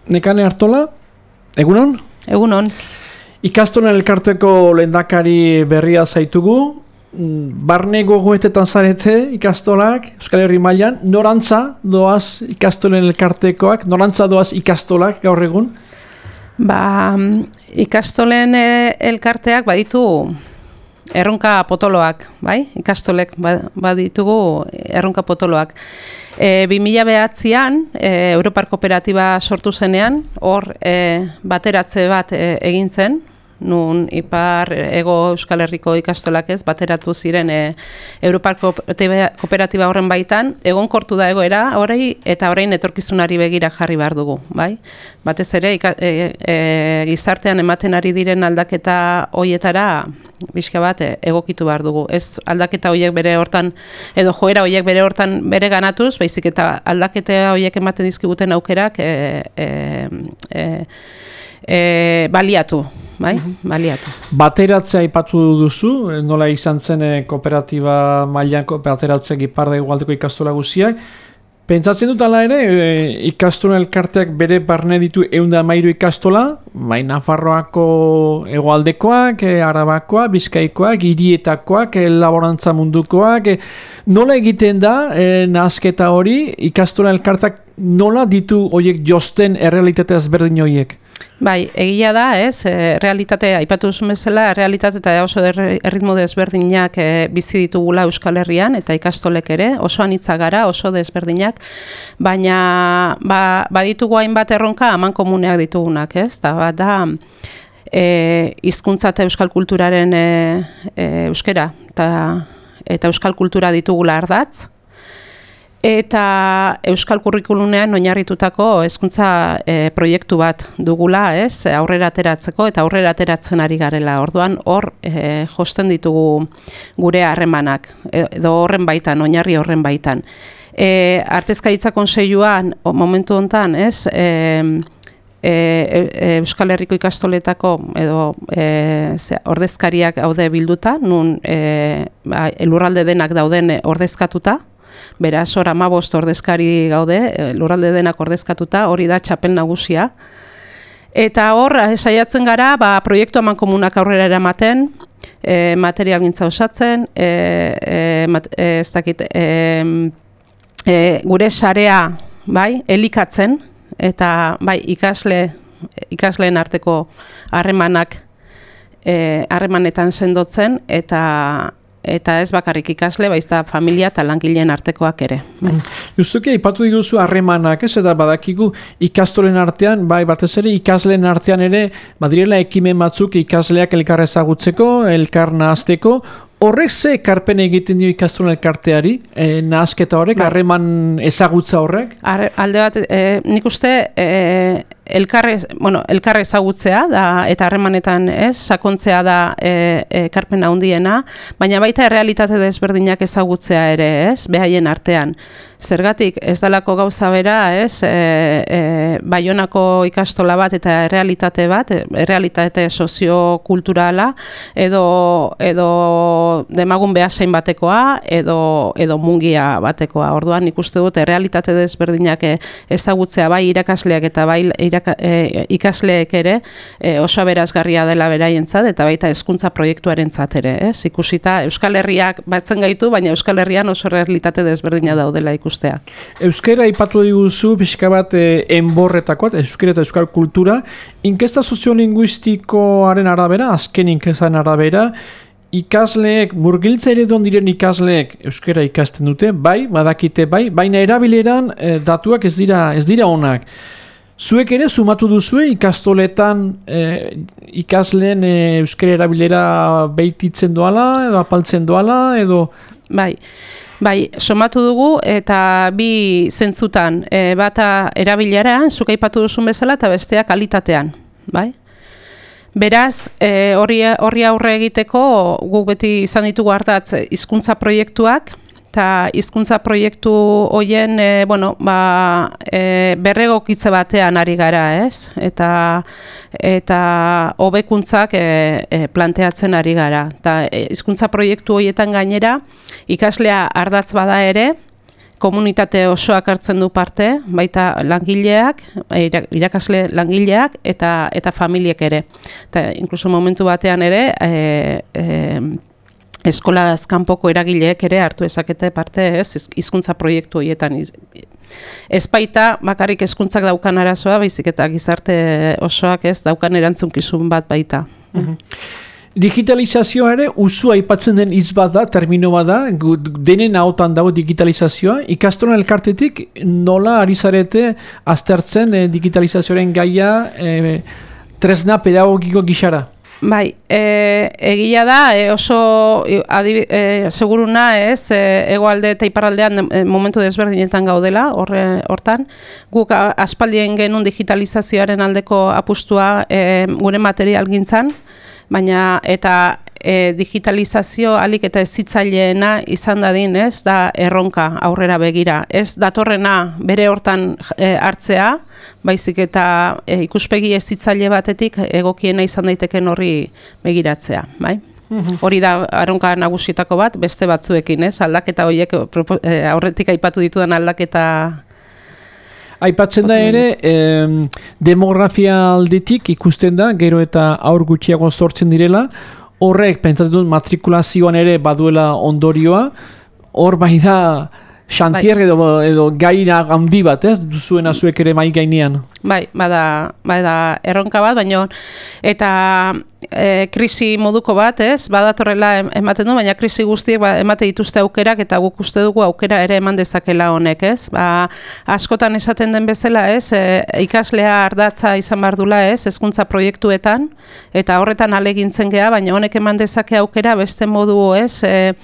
Nekane Artola, egunon? Egunon. Ikastolen elkarteko lehendakari berria zaitugu, barne gogoetetan zarete ikastolak, Euskal Herri mailan, norantza doaz ikastolen elkartekoak, norantza doaz ikastolak gaur egun? Ikastolen elkarteak baditu erronka potoloak, bai? Ikastolek baditugu erronka potoloak. 2009an Europar Kooperatiba sortu zenean, hor bateratze bat egin zen, nun Ipar Ego Euskal Herriko ikastolak bateratu ziren Europar Kooperatiba horren baitan, egonkortu da egoera hori eta orain etorkizunari begira jarri behar dugu, bai? Batez ere gizartean ematen ari diren aldaketa hoietara bizka bat egokitu behar dugu. Ez aldaketa horiek bere hortan, edo joera horiek bere hortan bere ganatuz, baizik eta aldaketa horiek ematen dizkiguten aukerak baliatu. Bai, baliatu. Bateratzea aipatu duzu, nola izan zen kooperatiba mailan bateratzea Iparra Hegoaldeko ikastola guztiak. Pentsatzen dut ala ere, ikastolen elkarteak bere barne ditu 113 ikastola, bai Nafarroako hegoaldekoak, Arabakoak, Bizkaikoak, hirietakoak, laborantza mundukoak. Nola egiten da nahasketa hori, ikastolen elkarteak nola ditu horiek josten errealitate ezberdin horiek? Bai, egia da, realitatea, aipatu duzun bezala, realitate eta oso erritmo desberdinak bizi ditugula Euskal Herrian, eta ikastolek ere, oso anitza gara, oso desberdinak, baina baditugu hainbat erronka amankomuneak ditugunak, eta bat da, hizkuntza eta euskal kulturaren euskera, eta euskal kultura ditugula ardatz, eta euskal kurrikulunean oinarritutako hezkuntza proiektu bat dugula, aurrera ateratzeko eta aurrera ateratzen ari garela. Orduan hor josten ditugu gure harremanak edo horren baitan, oinarri horren baitan. Artezkaritza Kontseiluan momentu hontan, Euskal Herriko ikastoletako edo ordezkariak haude bilduta, nun lurralde denak dauden ordezkatuta. Beraz, hor 15 ordezkari gaude, lurralde denak ordezkatuta, hori da txapel nagusia. Eta hor, saiatzen gara, proiektu amankomunak aurrera eramaten, materialgintza osatzen, gure sarea elikatzen, eta ikasleen arteko harremanetan sendotzen, eta ez bakarrik ikasle, baizta familia eta langileen artekoak ere. Justuki, aipatu diguzu harremanak, eta badakigu ikastolen artean, batez ere ikasleen artean ere, badirela ekimen batzuk ikasleak elkar ezagutzeko, elkar nahazteko, horrek ze ekarpen egiten dio ikastolen elkarteari, nahazketa horrek, harreman ezagutza horrek? Alde bat, nik uste elkar ezagutzea eta harremanetan sakontzea da ekarpen handiena, baina baita errealitate desberdinak ezagutzea ere, behaien artean. Zergatik ez dalako gauza bera, Baionako ikastola bat eta errealitate bat, errealitate soziokulturala, edo demagun behasein batekoa, edo mungia batekoa. Orduan nik uste dut errealitate desberdinak ezagutzea bai irakasleak eta bai ikasleek ere oso aberasgarria dela beraientzat eta baita hezkuntza proiektuarentzat ere, ikusita Euskal Herriak batzen gaitu, baina Euskal Herrian oso realitate desberdina daudela ikustea. Euskera aipatu diguzu pixka bat enborretakoa, euskera eta euskal kultura, inkesta soziolinguistikoaren arabera, azken inkestaren arabera, ikasleek, murgiltza ereduan diren ikasleek euskera ikasten dute, badakite baina erabileran datuak ez dira onak. Zuek ere sumatu duzue ikastoletan ikasleen euskara erabilera behititzen doala, edo apaltzen doala, edo... Bai, somatu dugu eta bi zentzutan, bata erabileran, zuk aipatu duzun bezala, eta bestea kalitatean, bai? Beraz, horri aurre egiteko, guk beti izan ditugu ardatz hizkuntza proiektuak, eta hizkuntza proiektu horien berregokitze batean ari gara, eta hobekuntzak planteatzen ari gara. Eta hizkuntza proiektu horietan gainera, ikaslea ardatz bada ere, komunitate osoak hartzen du parte, baita langileak, irakasle langileak eta familiek ere. Eta inkluso momentu batean ere, eskolaz kanpoko eragileek ere hartu ezakete parte, ez, hizkuntza proiektu horietan. Ez baita bakarrik hezkuntzak daukan arazoa, baizik eta gizarte osoak ez daukan erantzunkizun bat baita. Digitalizazioa ere, usu aipatzen den hitz bat da, termino bat da, denen ahotan dago digitalizazioa. Ikastolen elkartetik nola ari zarete aztertzen digitalizazioaren gaia tresna pedagogiko gixara? Bai, egia da, oso seguruna ez, hegoalde eta iparraldean momentu desberdinetan gaudela, hortan. Guk aspaldien genuen digitalizazioaren aldeko apustua gure materialgintzan, baina eta digitalizazio alik eta hezitzaileena izan dadin, ez, da erronka aurrera begira. Ez datorrena bere hortan hartzea, baizik eta ikuspegi hezitzaile batetik egokiena izan daiteken horri begiratzea, bai? Hori da erronka nagusietako bat, beste batzuekin, ez? Aldaketa horiek aurretik aipatu ditudan aldaketa. Aipatzen da ere, demografia aldetik ikusten da, gero eta aur gutxiago sortzen direla, horrek, pentsatzen dut, matrikulazioan ere baduela ondorioa, hor bai da xantier edo gaina handi bat, ez? Duzuena zuek ere mai gainean. Bai, bada erronka bat, baina eta krisi moduko bat, ez? Badatorrela ematen du, baina krisi guztiek emate dituzte aukerak eta guk uste dugu aukera ere eman dezakela honek, ez? Askotan esaten den bezala, ez? Ikaslea ardatza izan behar dula, ez? Hezkuntza proiektuetan eta horretan ahalegintzen gea, baina honek eman dezake aukera beste modu, ez?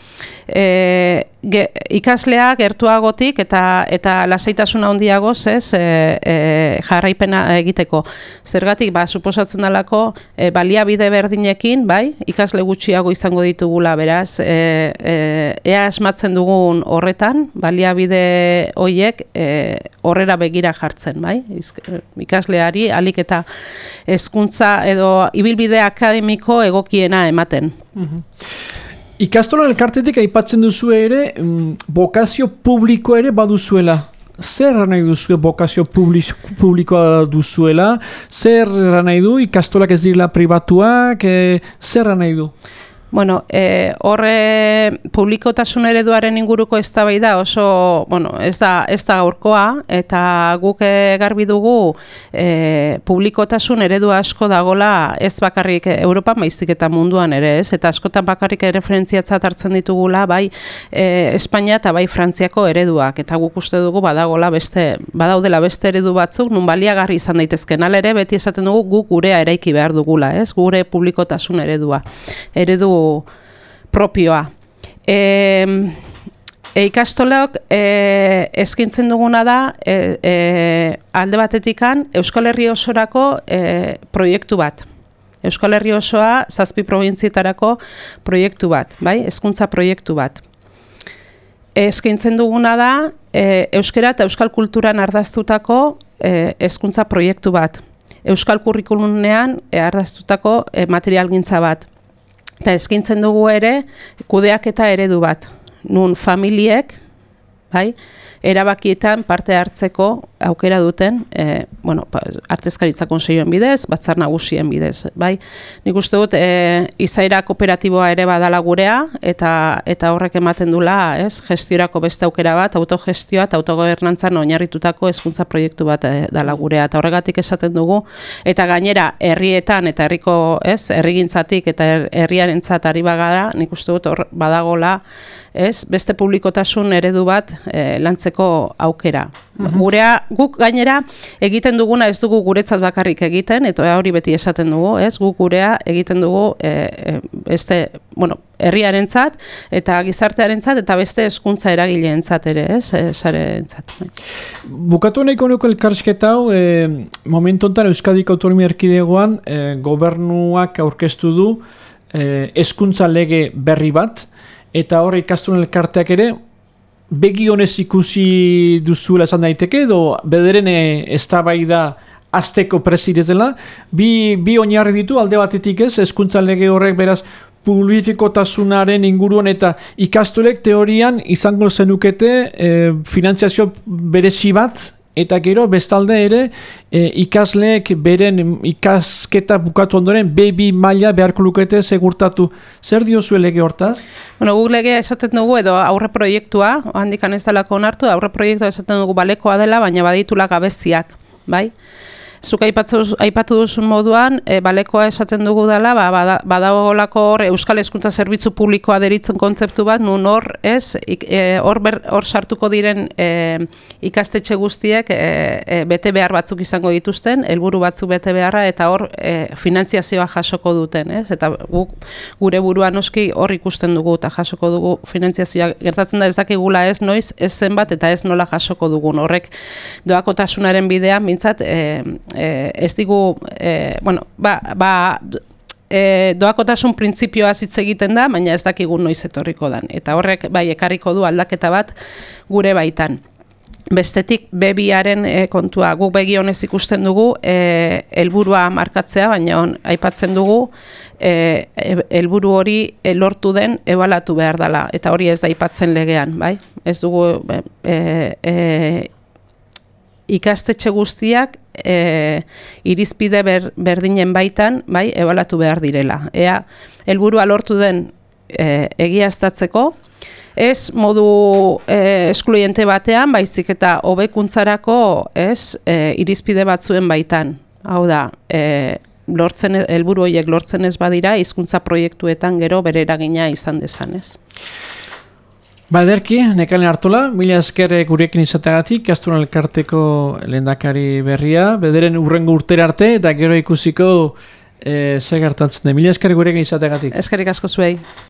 Ikaslea gertuagotik eta lasaitasuna handiagoz, ez? Jarraipena egiteko. Zergatik, suposatzen dalako baliabide berdinekin, bai, ikasle gutxiago izango ditugula, beraz, ea asmatzen dugun horretan, baliabide horiek horrera begira jartzen, bai, ikasleari alik eta hezkuntza edo ibilbide akademiko egokiena ematen. Ikastola elkartetik aipatzen duzu ere, bokazio publiko ere baduzuela. Zer nahi duzu bokazio publikoa duzuela? Zer nahi du ikastolak ez direla pribatuak? Zer nahi du? Bueno, horre publikotasun ereduaren inguruko eztabaida oso, bueno, ez da gaurkoa, eta guk garbi dugu publikotasun eredu asko dagola ez bakarrik Europan, baizik eta munduan ere, ez? Eta askotan bakarrik referentziatzat hartzen ditugula, bai Espainia eta bai Frantziako ereduak, eta guk uste dugu badaudela beste eredu batzuk, nun baliagarri izan daitezken, hala ere beti esaten dugu guk gurea eraiki behar dugula, ez? Gure publikotasun eredu propioa. Ikastolak eskintzen duguna da alde batetikan Euskal Herri osorako proiektu bat. Euskal Herri osoa 7 probintzietarako proiektu bat, bai? Hezkuntza proiektu bat. Eskintzen duguna da euskara eta euskal kulturan ardaztutako hezkuntza proiektu bat. Euskal kurrikulumean ardaztutako materialgintza bat. Eta eskintzen dugu ere kudeaketa eredu bat. Nun familiek, bai, erabakietan parte hartzeko aukera duten, artezkaritza konseiluen bidez, batzar nagusien bidez, bai. Nik uste dut izaera kooperatiboa ere badala gurea eta horrek ematen dula, ez, gestiorako beste aukera bat, autogestioa eta autogobernantzan oinarritutako hezkuntza proiektu bat dala gurea, eta horregatik esaten dugu, eta gainera herrietan eta herrigintzatik eta herriarentzat ari bagara, nik uste dut hor badagola, ez, beste publikotasun eredu bat lantzeko aukera. Guk gainera egiten duguna ez dugu guretzat bakarrik egiten, eta hori beti esaten dugu, ez, guk gurea egiten dugu herriarentzat eta gizartearentzat eta beste hezkuntza eragileentzat ere, ez, sareentzat. Bukatu nahiko nuke elkarrizketa hau, momentu honetan Euskadiko Autonomia Erkidegoan gobernuak aurkeztu du hezkuntza lege berri bat, eta hor ikastun elkarteak ere begi honez ikusi duzuela esan daiteke, edo bederen eztabaida azteko presidetela, bi oinarri ditu alde batetik, ez, hezkuntza lege horrek beraz publifikotasunaren inguruan eta ikastolek teorian izango zenukete finantziazio berezi bat, eta gero bestalde ere ikasleek beren ikasketa bukatu ondoren B2 maila beharko lukete segurtatu. Zer diozu lege hortaz? Bueno, guk legea esaten dugu edo aurre proiektua, handikan ez dalako onartu, aurre proiektua esaten dugu balekoa dela, baina baditula gabeziak, bai? Zuk aipatu duzun moduan, balekoa esaten dugu dela, badagolako hor Euskal Hezkuntza Zerbitzu Publikoa deritzen kontzeptu bat, nun hor hor sartuko diren ikastetxe guztiek bete behar batzuk izango dituzten, helburu batzuk bete beharra, eta hor finantziazioa jasoko duten, ez? Eta gure buruan noski hor ikusten dugu, eta jasoko dugu finantziazioa. Gertatzen da ez dakigula ez noiz, ez zenbat, eta ez nola jasoko dugun. Horrek doakotasunaren bidean, mintzat, ez digu, doakotasun printzipioa hitz egiten da, baina ez dakigu noiz etorriko dan. Eta horrek bai ekarriko du aldaketa bat gure baitan. Bestetik B2aren kontua, guk begi honez ikusten dugu, helburua markatzea, baina aipatzen dugu, helburu hori lortu den ebalatu behar dela, eta hori ez da aipatzen legean, bai? Ez dugu ikastetxe guztiak irizpide berdinen baitan, bai, ebalatu behar direla. Ea, helburua lortu den egiaztatzeko, ez modu eskluiente batean, baizik eta hobekuntzarako irizpide batzuen baitan. Hau da, helburu horiek lortzen ez badira, hizkuntza proiektuetan gero bere eragina izan dezanez. Ederki, Nekane Artola, mila esker gurekin izateagatik, Ikastolen Elkarteko lehendakari berria, bederen urrengo urtera arte, eta gero ikusiko ze gertatzen den. Mila esker gurekin izateagatik. Eskerrik asko zuei.